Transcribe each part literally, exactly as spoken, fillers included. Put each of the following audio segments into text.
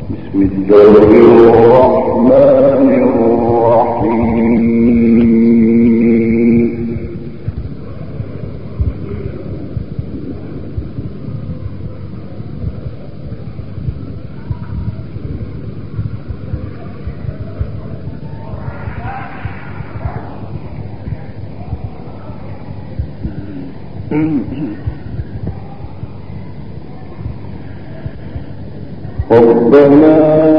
ربنا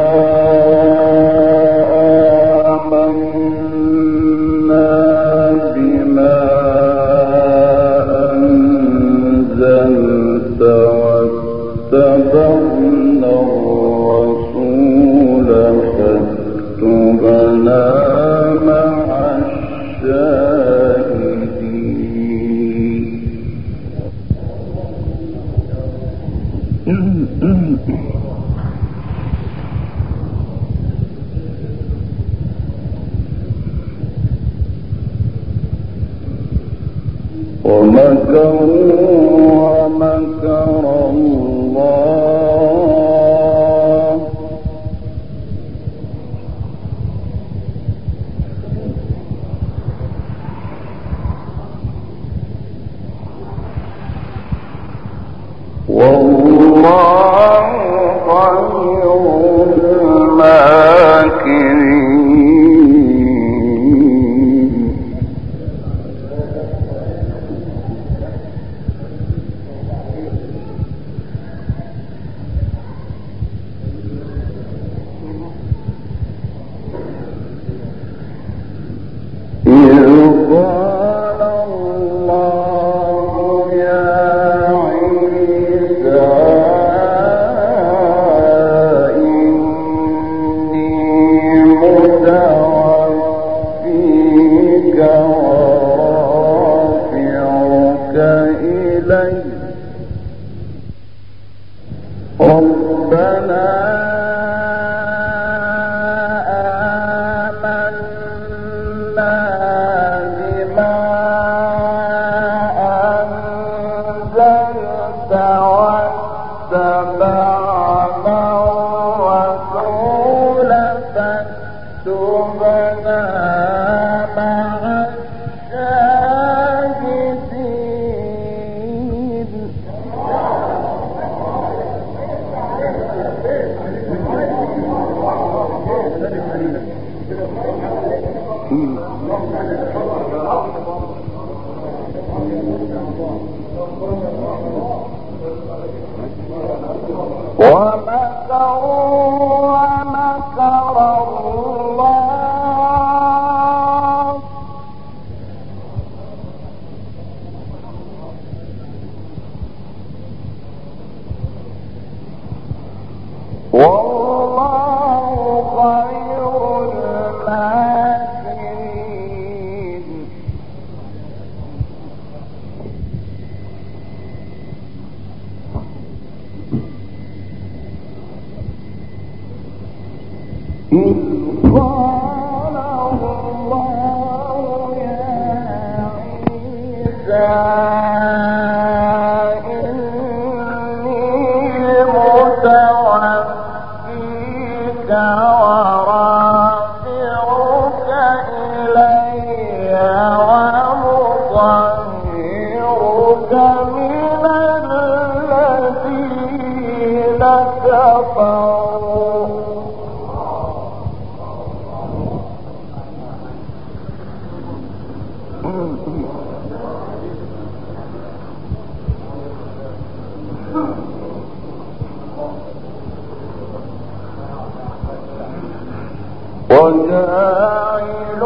وجاعل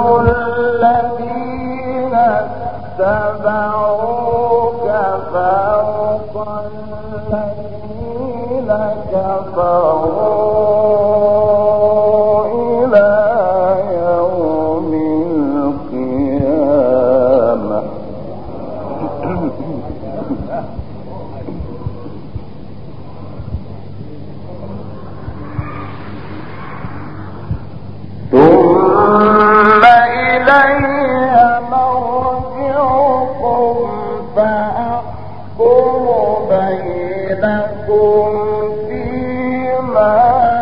الذين اتبعوك فوق الذين كفروا إلى يوم القيامة ثم إلي مرجعكم فأحكم بينكم فيما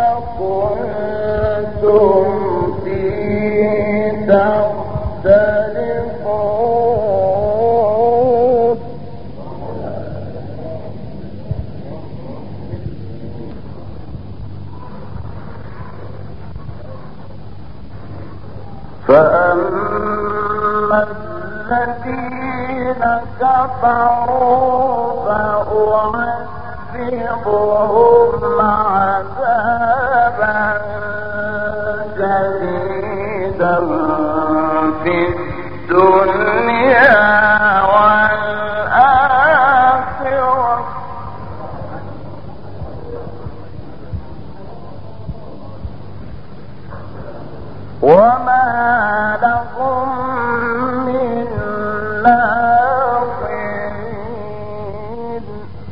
فأما الذين كفروا فأعذبهم عذابا شديدا في الدنيا والآخرة وما لهم من ناصرين.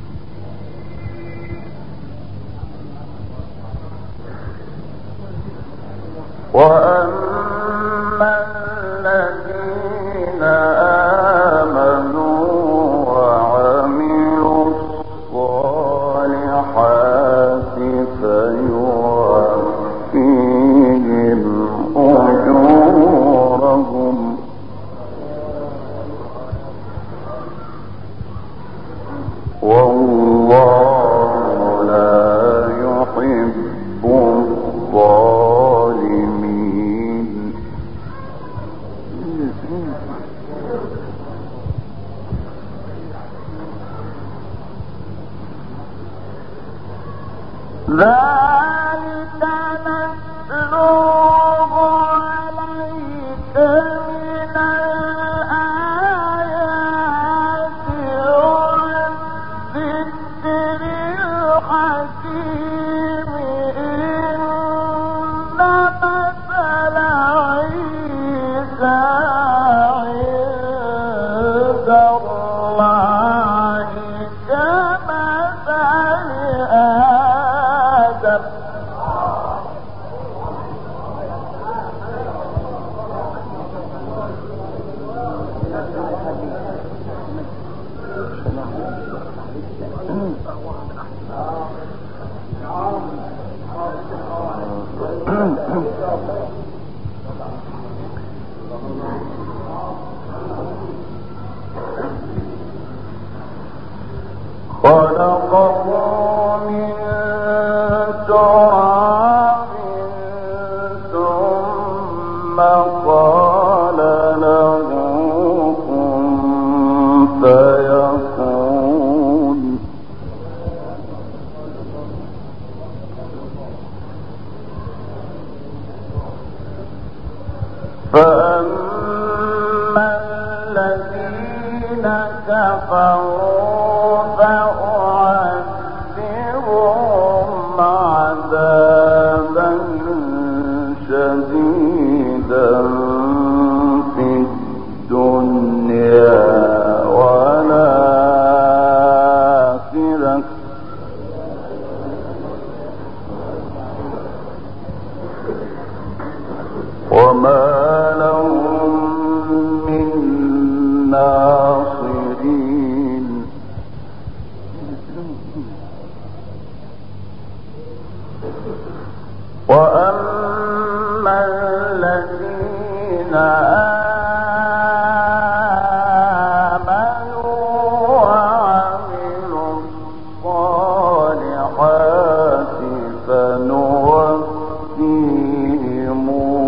وأما الذين آمنوا وعملوا الصالحات فيوفيهم أجورهم والله لا يحب الظالمين. ذلك نتلوه عليك من الآيات والذكر الحكيم. إن مثل عيسى عند الله كمثل آدم خلقه من تراب ثم قال له كن فيكون. فأما الذين كفروا فأعذبهم عذابا شديدا في الدنيا والآخرة وما لهم من ناصرين. وأما الذين آمنوا وعملوا الصالحات فنوفيهم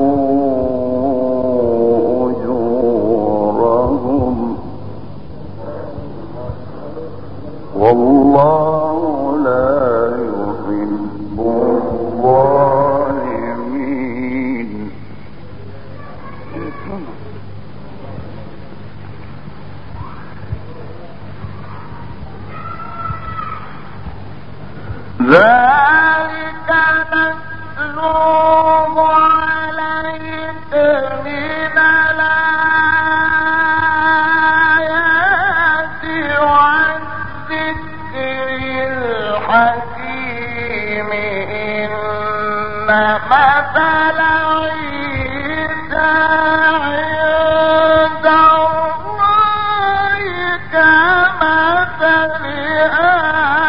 أجورهم والله لا يحب الظالمين. ذلك نتلوه عليك من الآيات والذكر الحكيم. إن مثل عيسى عند الله كمثل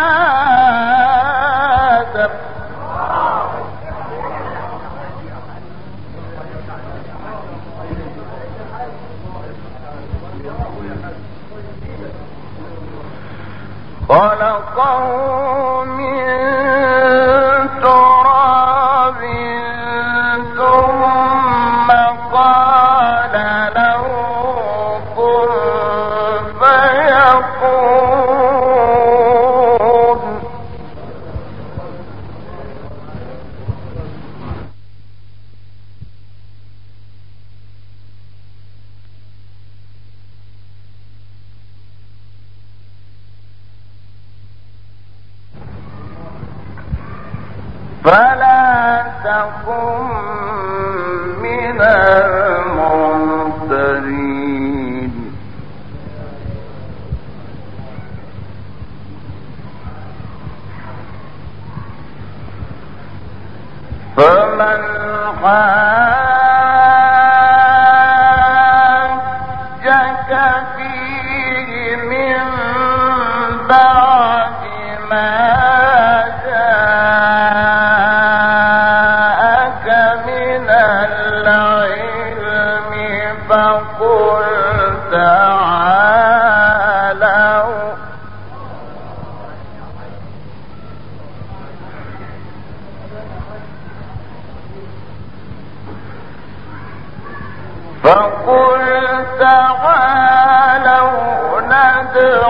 آدم فلا تكن من الممترين فمن حاجك فيه من بعد ما جاءك من العلم فقل تعالوا فقل تعالوا ندع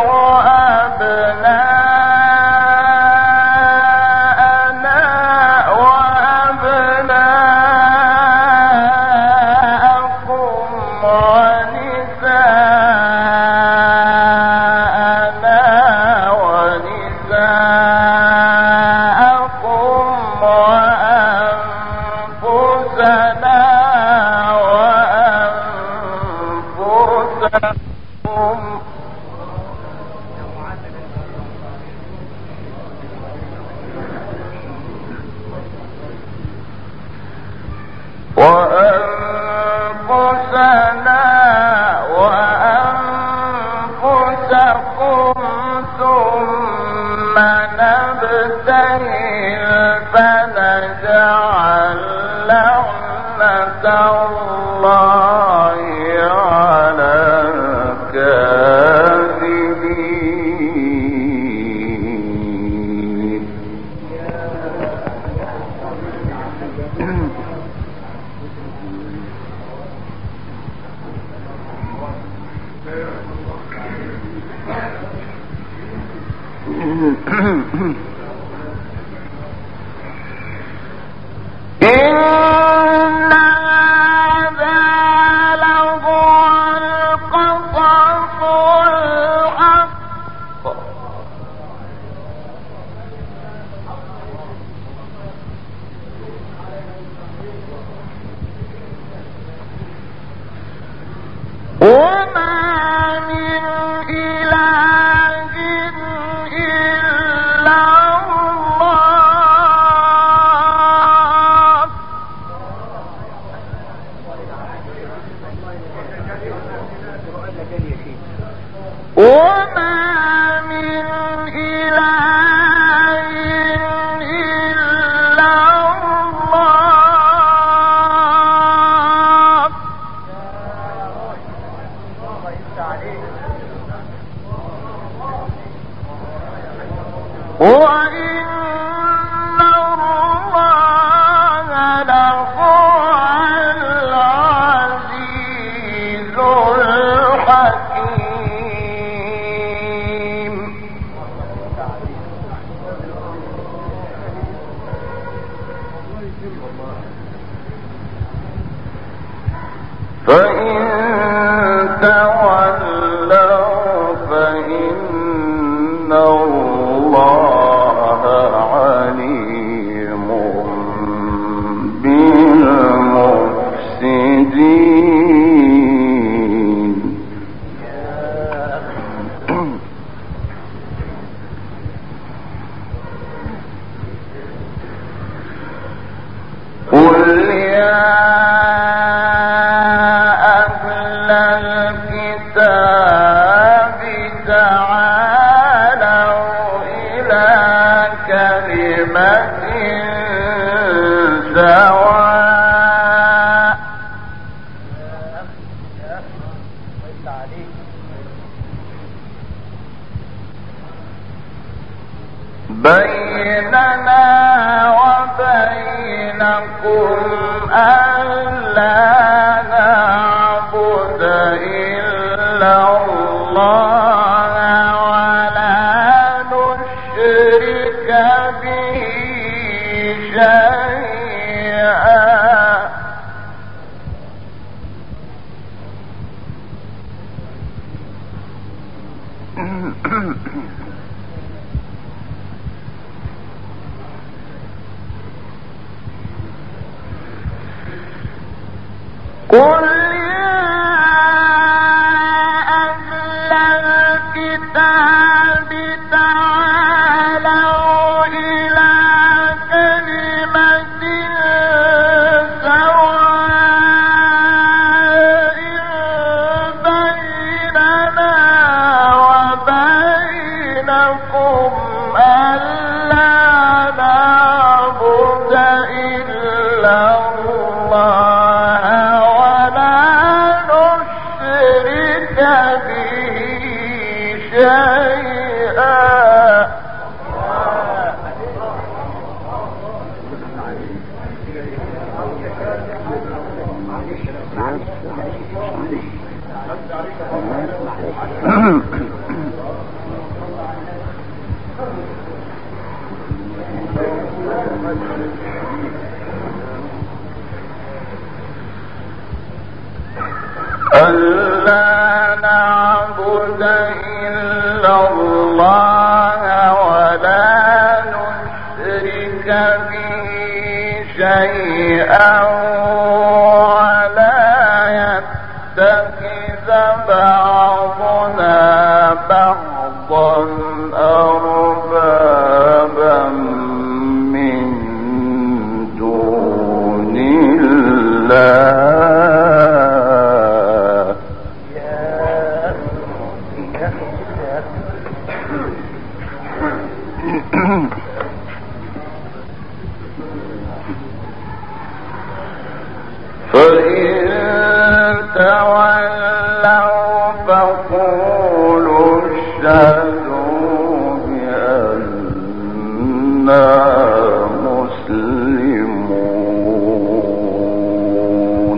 أبناءنا وأبناءكم ونساءنا ونساءكم وأنفسنا وأنفسنا وأنفسكم ثم نبتهل فنجعل لعنة الله على الكاذبين إن هذا لهو القصص الحق وما من إله إلا الله وما من إله إلا الله وإن الله لهو العزيز الحكيم فإن تولوا فإن الله عليم بالمفسدين قل يا أهل الكتاب تعالوا إلى كلمة سواء بيننا وبينكم ألا نعبد إلا الله ولا نشرك به شيئا ألا نعبد إلا الله ولا نشرك به شيئا ولا يتخذ بعضنا بعضا أربابا من دون الله فإن تولوا فقولوا اشهدوا بأننا مسلمون.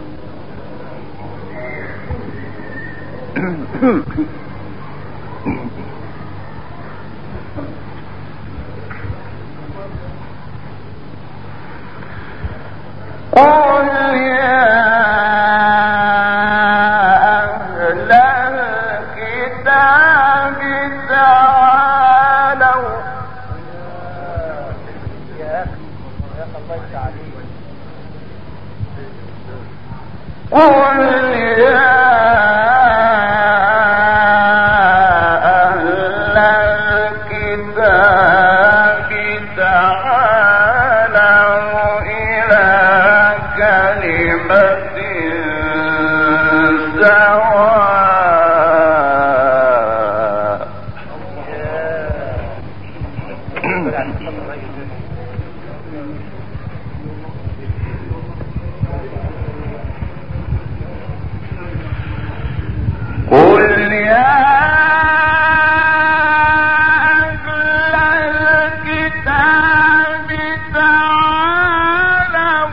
قل يا أهل الكتاب تعالوا قل يا أهل الكتاب تعالوا إلى كلمة سواء قل يا أهل الكتاب تعالوا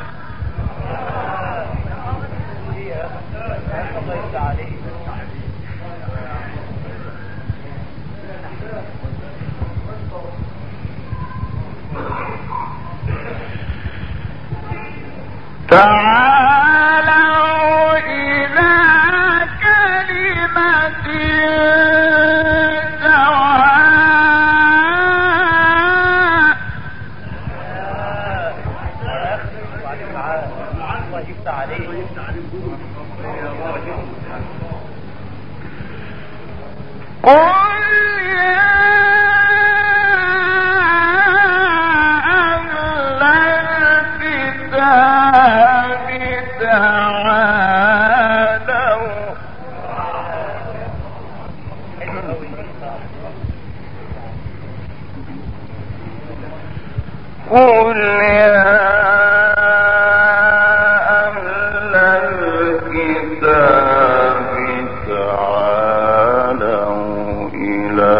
تعالوا إلى كلمة سواء قل يا أهل الكتاب تعالوا قل يا أهل الكتاب تعالوا إلى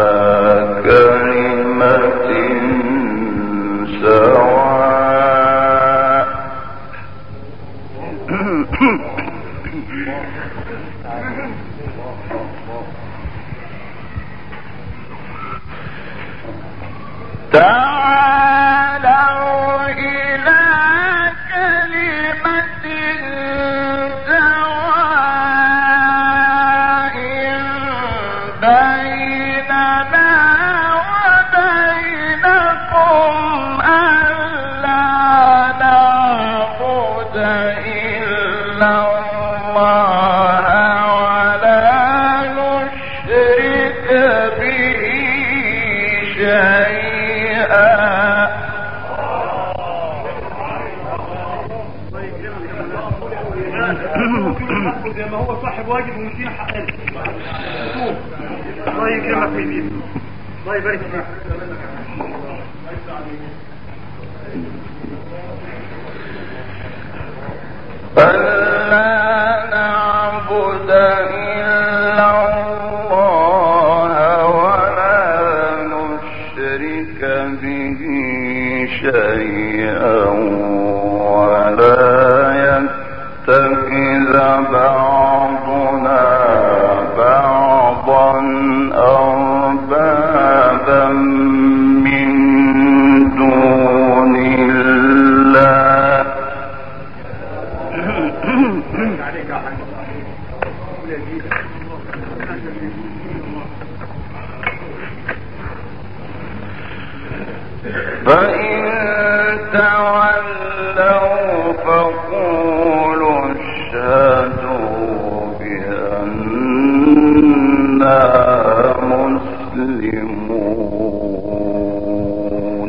كلمة سواء تعالوا إلى زي ما هو صاحب واجب ومشينا حقنا. الله يكرمك في دينك، الله يبارك فيك. ألا نعبد إلا الله ولا نشرك به شيئا ولا يتخذ بعضنا بعضا أربابا من دون الله فإن تولوا فقولوا اشهدوا بأننا مسلمون.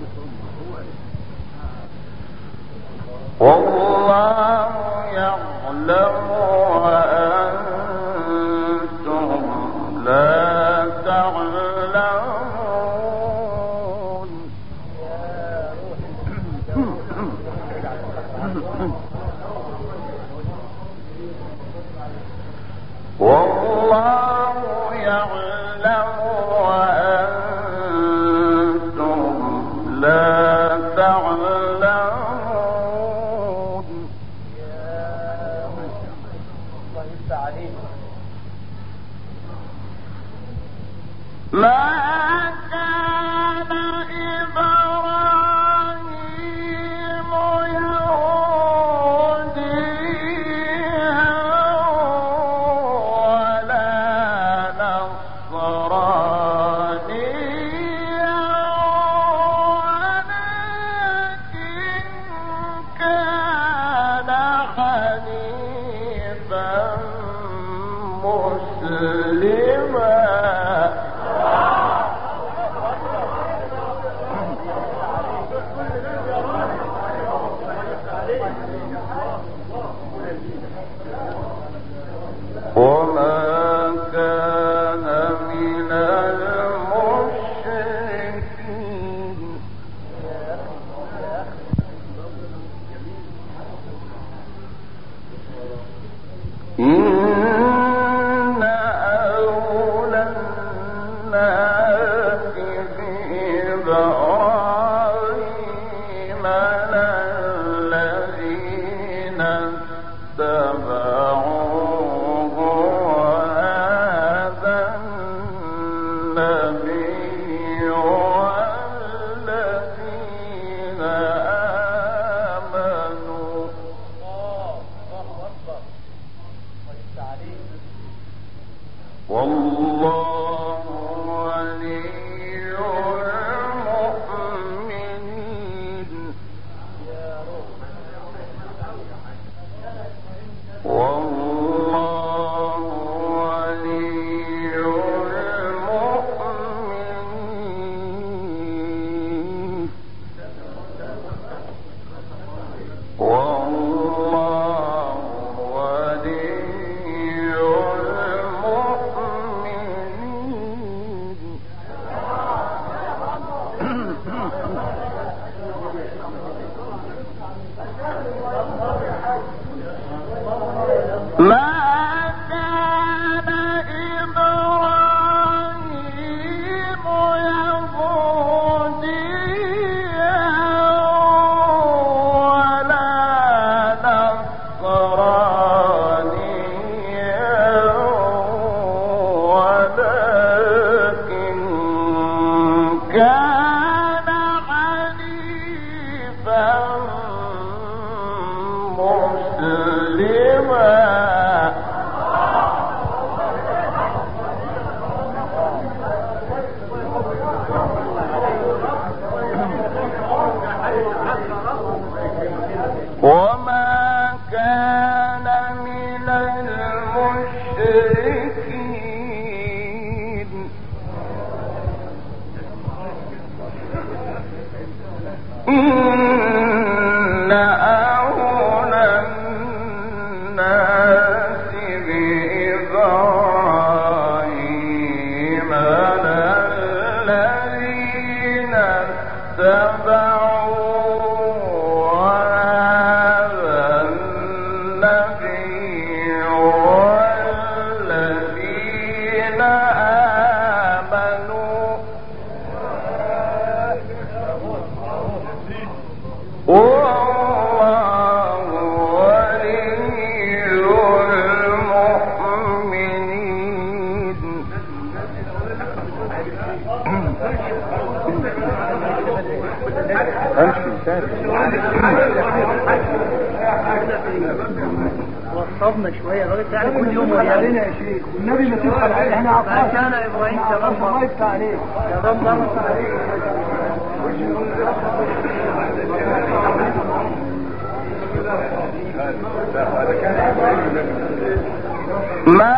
والله يعلم يعلم وأنتم لا تعلمون. والله يعلم وأنتم لا تعلمون. ما كان إبراهيم يهوديا ولا نصرانيا ولكن كان حنيفا مسلما. وما كان من المشركين. إن أولى الناس بإبراهيم للذين اتبعوه والله ولي المؤمنين. والله ولي المؤمنين. والله ولي ما كان إبراهيم يهوديا ولا نصرانيا ولكن كان حنيفا مسلما. وما كان من المشركين. إن أولى الناس بإبراهيم للذين اتبعوه وصفنا شوية الراجل يعني كل يوم علينا يا شيخ والنبي ما تبقى عليه احنا عطانا كان ابراهيم تضمر ما يفتح عليه تضمر ما